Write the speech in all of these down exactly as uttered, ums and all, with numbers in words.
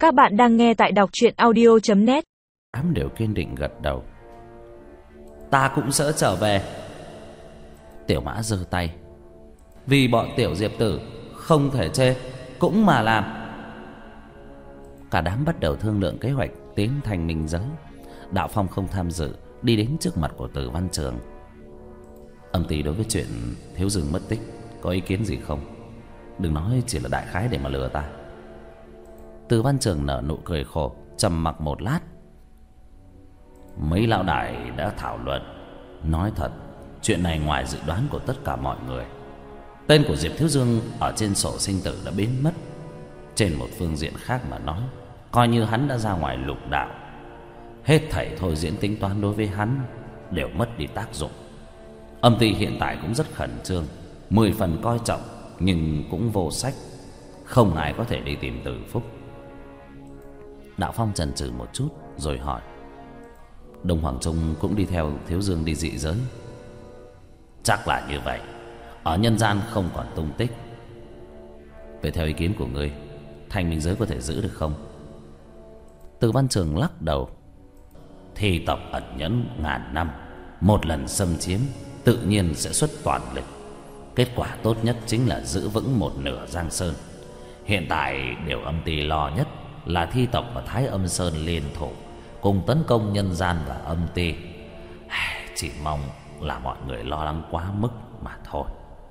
Các bạn đang nghe tại đọc truyện audio chấm net. Đám đều kiên định gật đầu. Ta cũng sẽ trở về. Tiểu Mã giơ tay. Vì bọn tiểu Diệp tử không thể chê, cũng mà làm. Cả đám bắt đầu thương lượng kế hoạch tiến thành minh giới. Đạo Phong không tham dự, đi đến trước mặt của Từ Văn Trường. Âm ty đối với chuyện Thiếu Dương mất tích có ý kiến gì không? Đừng nói chỉ là đại khái để mà lừa ta. Từ Văn Trường nở nụ cười khổ, trầm mặc một lát. Mấy lão đại đã thảo luận. Nói thật, chuyện này ngoài dự đoán của tất cả mọi người. Tên của Diệp Thiếu Dương ở trên sổ sinh tử đã biến mất. Trên một phương diện khác mà nói, coi như hắn đã ra ngoài lục đạo. Hết thảy thôi diễn tính toán đối với hắn đều mất đi tác dụng. Âm ty hiện tại cũng rất khẩn trương, mười phần coi trọng, nhưng cũng vô sách. Không ai có thể đi tìm Từ Phúc. Đạo Phong chần chừ một chút rồi hỏi: Đông Hoàng Trung cũng đi theo Thiếu Dương đi dị giới? Chắc là như vậy. Ở nhân gian không còn tung tích. Vậy theo ý kiến của ngươi, thành minh giới có thể giữ được không? Từ Văn Trường lắc đầu. Thi tộc ẩn nhẫn ngàn năm, một lần xâm chiếm tự nhiên sẽ xuất toàn lực. Kết quả tốt nhất chính là giữ vững một nửa Giang Sơn. Hiện tại điều âm ty lo nhất là thi tộc và Thái Âm Sơn liên thủ cùng tấn công nhân gian và âm ty. Chỉ mong là mọi người lo lắng quá mức mà thôi.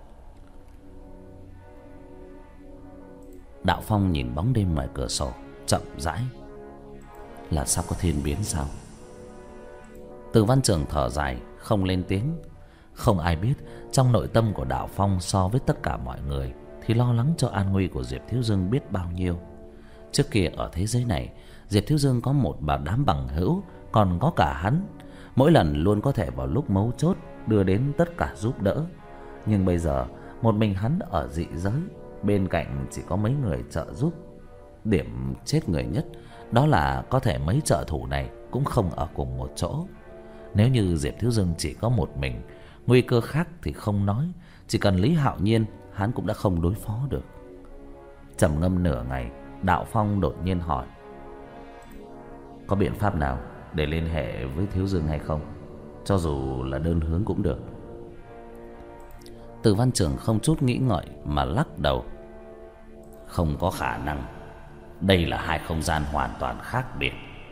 Đạo Phong nhìn bóng đêm ngoài cửa sổ, chậm rãi. Là sắp có thiên biến sao? Từ Văn Trường thở dài, không lên tiếng. Không ai biết trong nội tâm của Đạo Phong so với tất cả mọi người thì lo lắng cho an nguy của Diệp Thiếu Dương biết bao nhiêu. Trước kia ở thế giới này, Diệp Thiếu Dương có một bà đám bằng hữu, còn có cả hắn. Mỗi lần luôn có thể vào lúc mấu chốt đưa đến tất cả giúp đỡ. Nhưng bây giờ một mình hắn ở dị giới, bên cạnh chỉ có mấy người trợ giúp. Điểm chết người nhất đó là có thể mấy trợ thủ này cũng không ở cùng một chỗ. Nếu như Diệp Thiếu Dương chỉ có một mình, nguy cơ khác thì không nói, chỉ cần Lý Hạo Nhiên hắn cũng đã không đối phó được. Trầm ngâm nửa ngày, Đạo Phong đột nhiên hỏi: Có biện pháp nào để liên hệ với Thiếu Dương hay không? Cho dù là đơn hướng cũng được. Từ Văn Trường không chút nghĩ ngợi mà lắc đầu. Không có khả năng. Đây là hai không gian hoàn toàn khác biệt.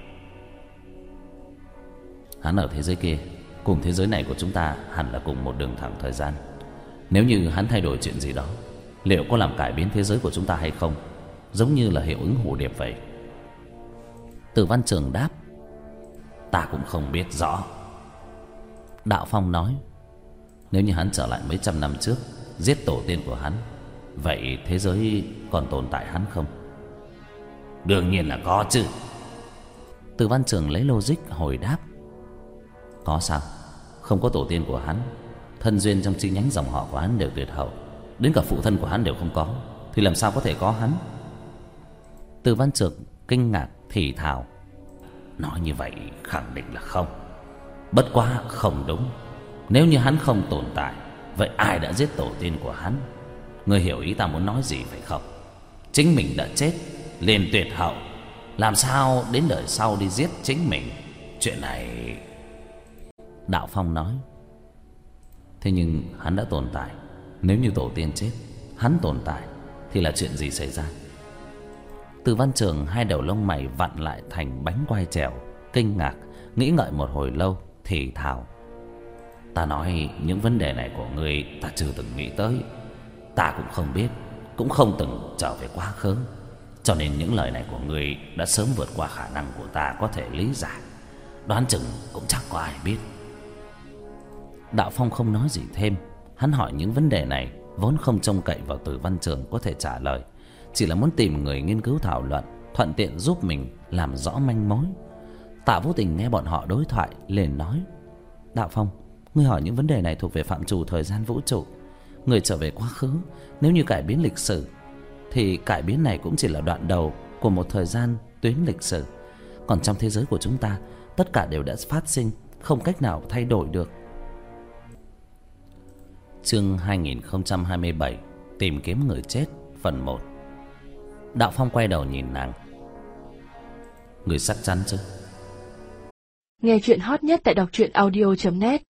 Hắn ở thế giới kia cùng thế giới này của chúng ta hẳn là cùng một đường thẳng thời gian. Nếu như hắn thay đổi chuyện gì đó, liệu có làm cải biến thế giới của chúng ta hay không? Giống như là hiệu ứng hồ điệp vậy. Từ Văn Trường đáp: Ta cũng không biết rõ. Đạo Phong nói: Nếu như hắn trở lại mấy trăm năm trước, giết tổ tiên của hắn, vậy thế giới còn tồn tại hắn không? Đương nhiên là có chứ. Từ Văn Trường lấy logic hồi đáp: Có sao? Không có tổ tiên của hắn, thân duyên trong chi nhánh dòng họ của hắn đều tuyệt hậu, đến cả phụ thân của hắn đều không có, thì làm sao có thể có hắn? Từ Văn Trường kinh ngạc thì thào: Nói như vậy khẳng định là không. Bất quá không đúng. Nếu như hắn không tồn tại, vậy ai đã giết tổ tiên của hắn? Ngươi hiểu ý ta muốn nói gì phải không? Chính mình đã chết, liền tuyệt hậu, làm sao đến đời sau đi giết chính mình? Chuyện này... Đạo Phong nói: Thế nhưng hắn đã tồn tại. Nếu như tổ tiên chết, hắn tồn tại, thì là chuyện gì xảy ra? Từ Văn Trường hai đầu lông mày vặn lại thành bánh quai trèo, kinh ngạc, nghĩ ngợi một hồi lâu, thì thào: Ta nói những vấn đề này của ngươi ta chưa từng nghĩ tới. Ta cũng không biết, cũng không từng trở về quá khứ, cho nên những lời này của ngươi đã sớm vượt qua khả năng của ta có thể lý giải. Đoán chừng cũng chẳng có ai biết. Đạo Phong không nói gì thêm. Hắn hỏi những vấn đề này vốn không trông cậy vào Từ Văn Trường có thể trả lời, chỉ là muốn tìm người nghiên cứu thảo luận, thuận tiện giúp mình làm rõ manh mối. Tạ Vô Tình nghe bọn họ đối thoại liền nói: Đạo Phong, ngươi hỏi những vấn đề này thuộc về phạm trù thời gian vũ trụ. Người trở về quá khứ, nếu như cải biến lịch sử, thì cải biến này cũng chỉ là đoạn đầu của một thời gian tuyến lịch sử. Còn trong thế giới của chúng ta, tất cả đều đã phát sinh, không cách nào thay đổi được. Chương hai nghìn không trăm hai mươi bảy: Tìm kiếm người chết, phần một. Đạo Phong quay đầu nhìn nàng: Người chắc chắn chứ? Nghe chuyện hot nhất tại đọc truyện audio chấm net.